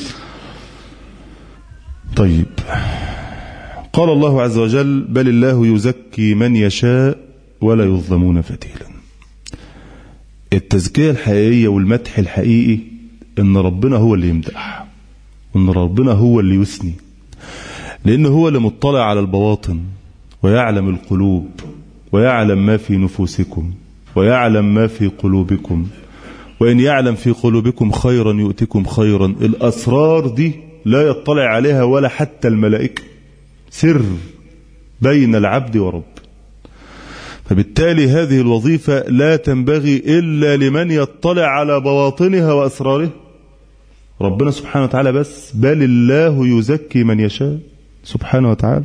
طيب، قال الله عز وجل بل الله يزكي من يشاء ولا يظلمون فتيلا. التزكية الحقيقية والمدح الحقيقي ان ربنا هو اللي يمدح، وان ربنا هو اللي يثني، لانه هو اللي مطلع على البواطن ويعلم القلوب، ويعلم ما في نفوسكم، ويعلم ما في قلوبكم، وإن يعلم في قلوبكم خيرا يؤتكم خيرا. الأسرار دي لا يطلع عليها ولا حتى الملائكة، سر بين العبد ورب. فبالتالي هذه الوظيفة لا تنبغي إلا لمن يطلع على بواطنها وأسرارها، ربنا سبحانه وتعالى بس. بل الله يزكي من يشاء سبحانه وتعالى.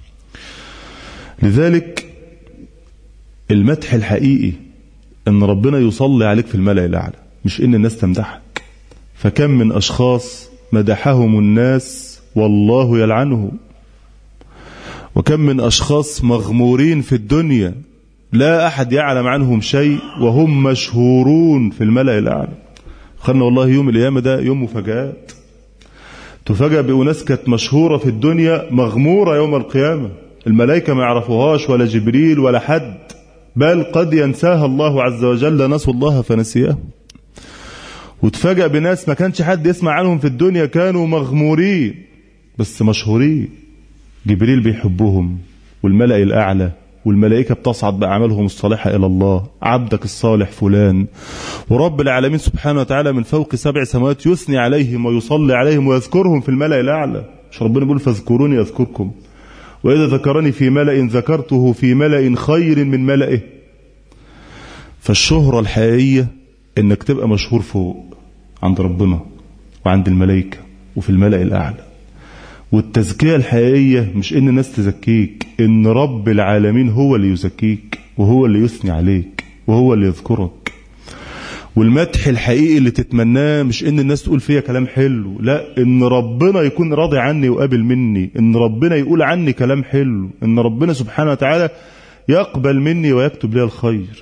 لذلك المدح الحقيقي ان ربنا يصلي عليك في الملأ الأعلى، مش ان الناس تمدحك. فكم من أشخاص مدحهم الناس والله يلعنه، وكم من أشخاص مغمورين في الدنيا لا أحد يعلم عنهم شيء وهم مشهورون في الملأ الأعلى. خلنا والله يوم القيامة ده يوم مفاجآت، تفاجأ بأناس كانت مشهورة في الدنيا مغمورة يوم القيامة، الملائكة ما يعرفوهاش ولا جبريل ولا حد، بل قد ينساها الله عز وجل، نسوا الله فنسياه. وتفاجأ بناس ما كانش حد يسمع عنهم في الدنيا، كانوا مغمورين بس مشهورين، جبريل بيحبهم والملأ الأعلى، والملائكة بتصعد بأعمالهم الصالحة إلى الله، عبدك الصالح فلان، ورب العالمين سبحانه وتعالى من فوق سبع سماوات يثني عليهم ويصلي عليهم ويذكرهم في الملأ الأعلى. مش ربنا يقول فاذكروني يذكركم، وإذا ذكرني في ملأ ذكرته في ملأ خير من ملئه. فالشهرة الحقيقية إنك تبقى مشهور فوق عند ربنا وعند الملائكة وفي الملأ الأعلى. والتزكية الحقيقية مش إن الناس تزكيك، إن رب العالمين هو اللي يزكيك، وهو اللي يثني عليك، وهو اللي يذكرك. والمدح الحقيقي اللي تتمناه مش إن الناس تقول فيها كلام حلو، لا، إن ربنا يكون راضي عني وقابل مني، إن ربنا يقول عني كلام حلو، إن ربنا سبحانه وتعالى يقبل مني ويكتب لي الخير.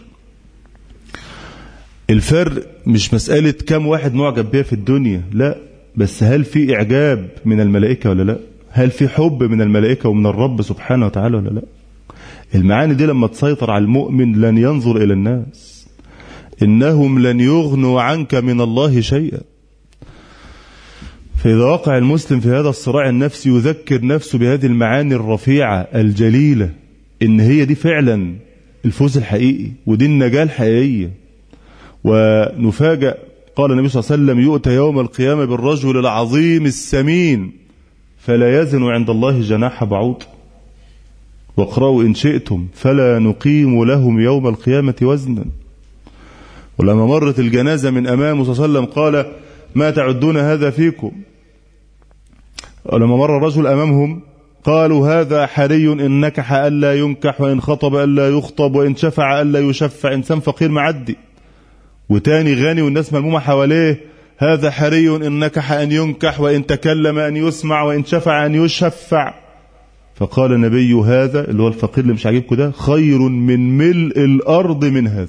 الفرق مش مسألة كم واحد معجب بيها في الدنيا، لا، بس هل في إعجاب من الملائكة ولا لا؟ هل في حب من الملائكة ومن الرب سبحانه وتعالى ولا لا؟ المعاني دي لما تسيطر على المؤمن لن ينظر إلى الناس، إنهم لن يغنوا عنك من الله شيئا. فإذا وقع المسلم في هذا الصراع النفسي يذكر نفسه بهذه المعاني الرفيعة الجليلة، إن هي دي فعلا الفوز الحقيقي ودي النجاة الحقيقية. ونفاجأ قال النبي صلى الله عليه وسلم يؤتى يوم القيامة بالرجل العظيم السمين فلا يزن عند الله جناح بعوض، واقرأوا إن شئتم فلا نقيم لهم يوم القيامة وزنا. ولما مرت الجنازة من أمامه صلى الله عليه وسلم قال ما تعدون هذا فيكم؟ ولما مر الرجل أمامهم قالوا هذا حري إن نكح ألا ينكح، وإن خطب ألا يخطب، وإن شفع ألا يشفع، إنسان فقير معدي. وتاني غني والناس ملمومة حواليه هذا حري إن نكح أن ينكح، وإن تكلم أن يسمع، وإن شفع أن يشفع. فقال النبي هذا اللي هو الفقير اللي مش عاجبكم ده خير من ملء الأرض من هذا.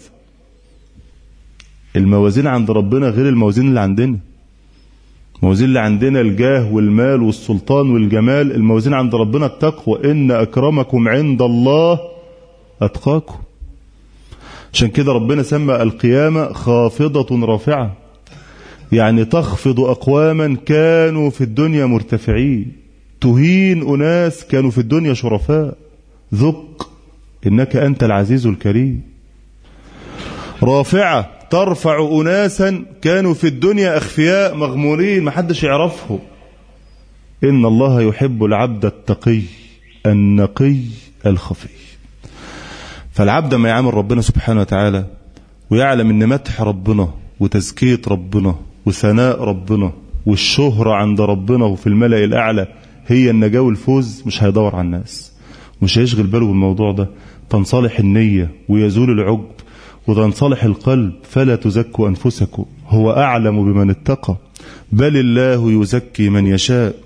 الموازين عند ربنا غير الموازين اللي عندنا. الموازين اللي عندنا الجاه والمال والسلطان والجمال، الموازين عند ربنا التقوى، إن أكرمكم عند الله أتقاكم. عشان كده ربنا سمى القيامة خافضة رافعة، يعني تخفض أقواما كانوا في الدنيا مرتفعين، تهين أناس كانوا في الدنيا شرفاء. ذق إنك أنت العزيز الكريم. رافعة ترفع أناسا كانوا في الدنيا أخفياء مغمورين ما حدش يعرفهم. إن الله يحب العبد التقي النقي الخفي. فالعبد ما يعامل ربنا سبحانه وتعالى ويعلم إن مدح ربنا وتزكية ربنا وثناء ربنا والشهرة عند ربنا وفي الملأ الأعلى هي النجاة والفوز، مش هيدور على الناس، مش هيشغل باله بالموضوع ده. تنصلح النية ويزول العجب وتنصلح القلب. فلا تزكوا أنفسكم هو أعلم بمن اتقى بل الله يزكي من يشاء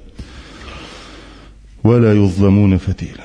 ولا يظلمون فتيلا.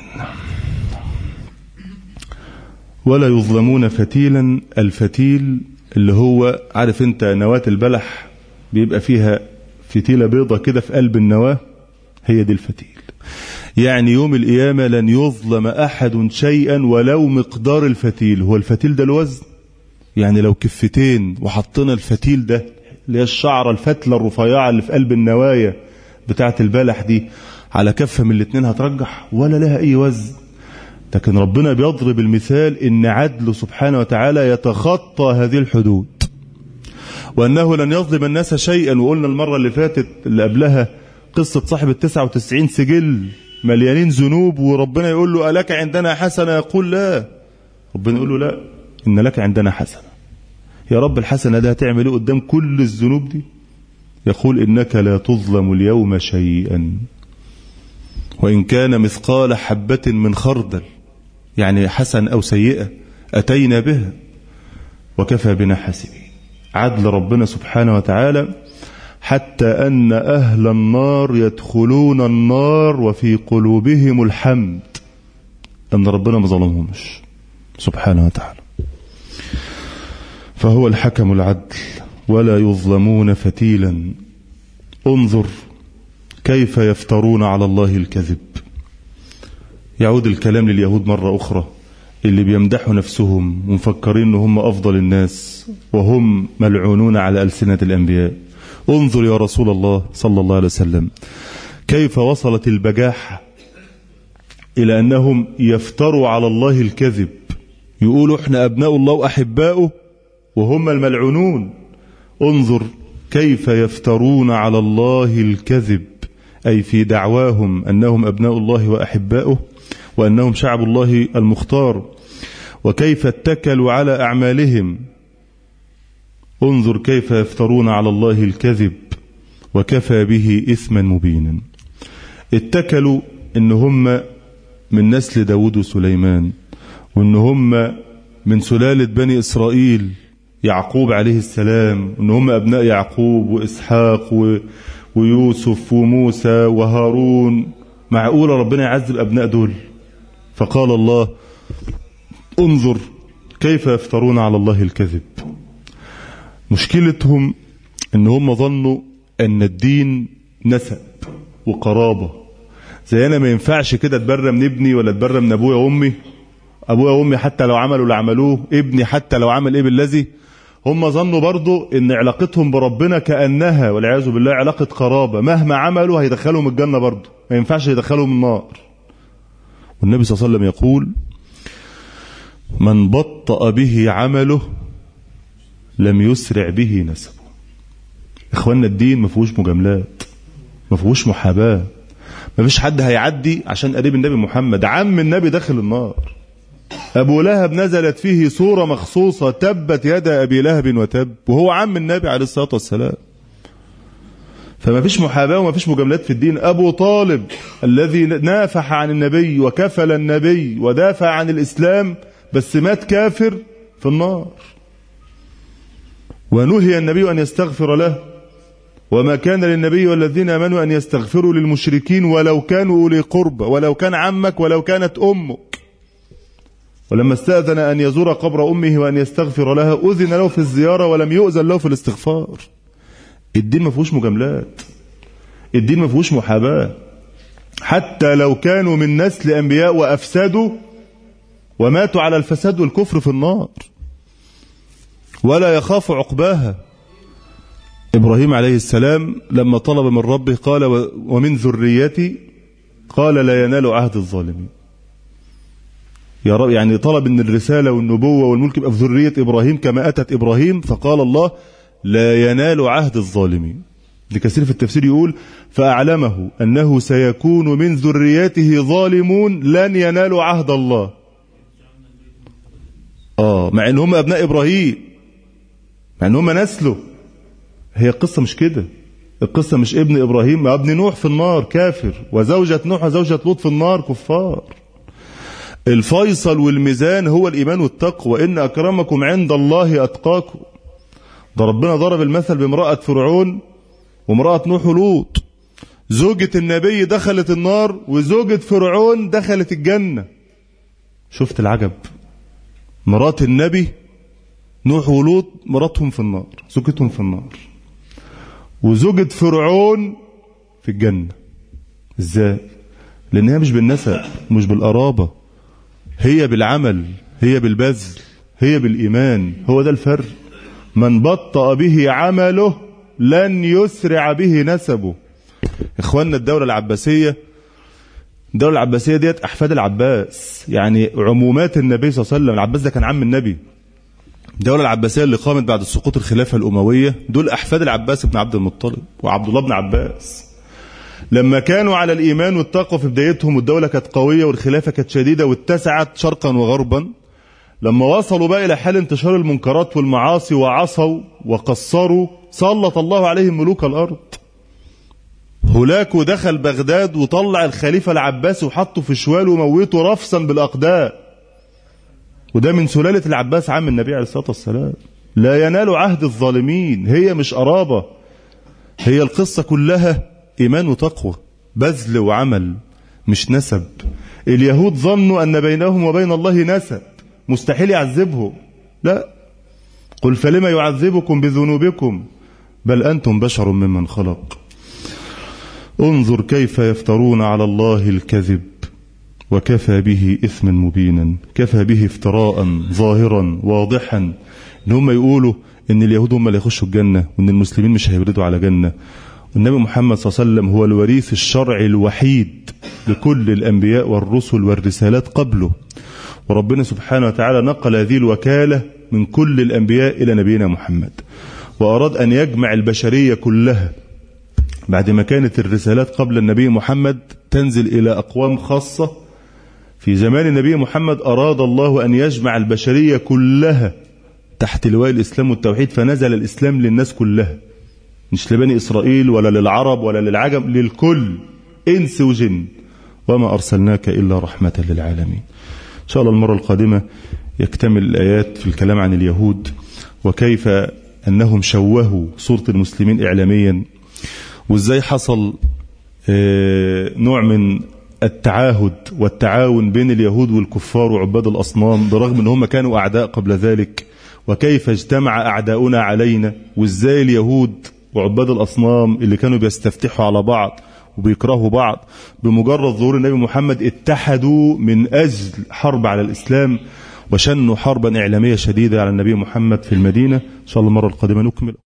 ولا يظلمون فتيلا. الفتيل اللي هو عارف انت نواة البلح بيبقى فيها فتيلة بيضة كده في قلب النواة، هي دي الفتيل. يعني يوم القيامة لن يظلم أحد شيئا ولو مقدار الفتيل. هو الفتيل ده الوزن، يعني لو كفتين وحطينا الفتيل ده اللي هي الشعرة الفتلة الرفيعة اللي في قلب النوايا بتاعة البلح دي على كفة من الاتنين هترجح ولا لها أي وزن. لكن ربنا بيضرب المثال إن عدله سبحانه وتعالى يتخطى هذه الحدود، وأنه لن يظلم الناس شيئا. وقلنا المرة اللي فاتت اللي قبلها قصة صاحب التسعة وتسعين سجل مليانين ذنوب، وربنا يقول له ألك عندنا حسنة؟ يقول لا. ربنا يقول له لا، إن لك عندنا حسنة. يا رب الحسنة ده هتعمل ايه قدام كل الذنوب دي؟ يقول إنك لا تظلم اليوم شيئا وإن كان مثقال حبة من خردل، يعني حسن أو سيئة أتينا بها وكفى بنا حاسبين. عدل ربنا سبحانه وتعالى حتى أن أهل النار يدخلون النار وفي قلوبهم الحمد أن ربنا ما ظلمهمش سبحانه وتعالى. فهو الحكم العدل ولا يظلمون فتيلا. انظر كيف يفترون على الله الكذب. يعود الكلام لليهود مرة أخرى اللي بيمدحوا نفسهم ومفكرين أنهم هم أفضل الناس وهم ملعونون على ألسنة الأنبياء. انظر يا رسول الله صلى الله عليه وسلم كيف وصلت البجاحة إلى أنهم يفتروا على الله الكذب، يقولوا احنا أبناء الله وأحباؤه وهم الملعونون. انظر كيف يفترون على الله الكذب، أي في دعواهم أنهم أبناء الله وأحباؤه وأنهم شعب الله المختار، وكيف اتكلوا على أعمالهم. انظر كيف يفترون على الله الكذب وكفى به إثما مبينا. اتكلوا إن هم من نسل داود وسليمان، وإن هم من سلالة بني إسرائيل يعقوب عليه السلام، وإن هم أبناء يعقوب وإسحاق و... ويوسف وموسى وهارون. معقولة ربنا يعذب أبناء دول؟ فقال الله انظر كيف يفترون على الله الكذب. مشكلتهم ان هم ظنوا ان الدين نسب وقرابة. زي انا ما ينفعش كده اتبرى من ابني ولا اتبرى من ابويا وامي، ابويا وامي حتى لو عملوا اللي عملوه، ابني حتى لو عمل ايه بالذي. هم ظنوا برضو ان علاقتهم بربنا كأنها والعياذ بالله علاقة قرابة، مهما عملوا هيدخلهم الجنة برضو، ما ينفعش يدخلهم النار. والنبي صلى الله عليه وسلم يقول من بطأ به عمله لم يسرع به نسبه. اخواننا الدين ما فيهوش مجاملات، ما فيهوش محاباة، ما فيش حد هيعدي عشان قريب النبي محمد. عم النبي داخل النار، ابو لهب نزلت فيه سورة مخصوصة تبت يد ابي لهب وتب، وهو عم النبي عليه الصلاة والسلام. فما فيش محاباة وما فيش مجاملات في الدين. ابو طالب الذي نافح عن النبي وكفل النبي ودافع عن الاسلام بس مات كافر في النار، ونهي النبي أن يستغفر له، وما كان للنبي والذين آمنوا أن يستغفروا للمشركين ولو كانوا أولي قربى، ولو كان عمك ولو كانت أمك. ولما استأذن أن يزور قبر أمه وأن يستغفر لها أذن له في الزيارة ولم يؤذن له في الاستغفار. الدين ما فيهوش مجاملات، الدين ما فيهوش محاباة. حتى لو كانوا من نسل أنبياء وأفسدوا وماتوا على الفساد والكفر في النار ولا يخاف عقباها. إبراهيم عليه السلام لما طلب من ربه قال ومن ذريتي، قال لا ينال عهد الظالمين. يا رب، يعني طلب ان الرسالة والنبوة والملك يبقى في ذرية ابراهيم كما اتت ابراهيم، فقال الله لا ينال عهد الظالمين. ابن كثير في التفسير يقول فأعلمه أنه سيكون من ذريته ظالمون لن ينالوا عهد الله. آه مع ان هم ابناء ابراهيم، مع ان هم نسله. هي القصة مش كده، القصة مش ابن ابراهيم، ما ابن نوح في النار كافر، وزوجة نوح وزوجة لوط في النار كفار. الفيصل والميزان هو الإيمان والتقوى، إن أكرمكم عند الله أتقاكم. ده ربنا ضرب المثل بامرأة فرعون وامرأة نوح ولوط. زوجة النبي دخلت النار وزوجة فرعون دخلت الجنة. شفت العجب؟ مرات النبي نوح ولوط مراتهم في النار، زوجتهم في النار، وزوجة فرعون في الجنة. ازاي؟ لأنها مش بالنسب، مش بالقرابة، هي بالعمل، هي بالبذل، هي بالإيمان. هو ده الفرق. من بطأ به عمله لن يسرع به نسبه. إخواننا الدولة العباسية، الدولة العباسية ديت أحفاد العباس، يعني عمومات النبي صلى الله عليه وسلم. العباس ده كان عم النبي. الدولة العباسية اللي قامت بعد سقوط الخلافة الأموية دول أحفاد العباس بن عبد المطلب وعبد الله بن عباس. لما كانوا على الإيمان والتقوى في بدايتهم والدولة كانت قوية والخلافة كانت شديدة واتسعت شرقا وغربا، لما وصلوا بقى إلى حال انتشار المنكرات والمعاصي وعصوا وقصروا، سلط الله عليهم ملوك الأرض. هولاكو دخل بغداد وطلع الخليفة العباسي وحطه في شوال وموته رفسا بالأقدام، وده من سلالة العباس عم النبي عليه الصلاة والسلام. لا ينال عهد الظالمين. هي مش قرابة، هي القصة كلها إيمان وتقوى، بذل وعمل، مش نسب. اليهود ظنوا أن بينهم وبين الله نسب، مستحيل يعذبهم. لا، قل فلما يعذبكم بذنوبكم بل أنتم بشر ممن خلق. انظر كيف يفترون على الله الكذب وكفى به إثما مبينا. كفى به افتراء ظاهرا واضحا، إن هم يقولوا إن اليهود هم اللي يخشوا الجنة وإن المسلمين مش هيبردوا على جنة. النبي محمد صلى الله عليه وسلم هو الوريث الشرعي الوحيد لكل الأنبياء والرسل والرسالات قبله، وربنا سبحانه وتعالى نقل هذه الوكالة من كل الأنبياء إلى نبينا محمد، وأراد أن يجمع البشرية كلها. بعد ما كانت الرسالات قبل النبي محمد تنزل إلى أقوام خاصة، في زمان النبي محمد أراد الله أن يجمع البشرية كلها تحت لواء الإسلام والتوحيد، فنزل الإسلام للناس كلها، مش لبني إسرائيل ولا للعرب ولا للعجم، للكل، إنس وجن. وما أرسلناك إلا رحمة للعالمين. إن شاء الله المرة القادمة يكتمل الآيات في الكلام عن اليهود وكيف أنهم شوهوا صورة المسلمين إعلاميا، وإزاي حصل نوع من التعاهد والتعاون بين اليهود والكفار وعباد الأصنام برغم أنهم كانوا أعداء قبل ذلك، وكيف اجتمع أعداؤنا علينا، وإزاي اليهود وعباد الأصنام اللي كانوا بيستفتحوا على بعض وبيكرهوا بعض بمجرد ظهور النبي محمد اتحدوا من أجل حرب على الإسلام وشنوا حربا إعلامية شديدة على النبي محمد في المدينة. إن شاء الله المرة القادمة نكمل.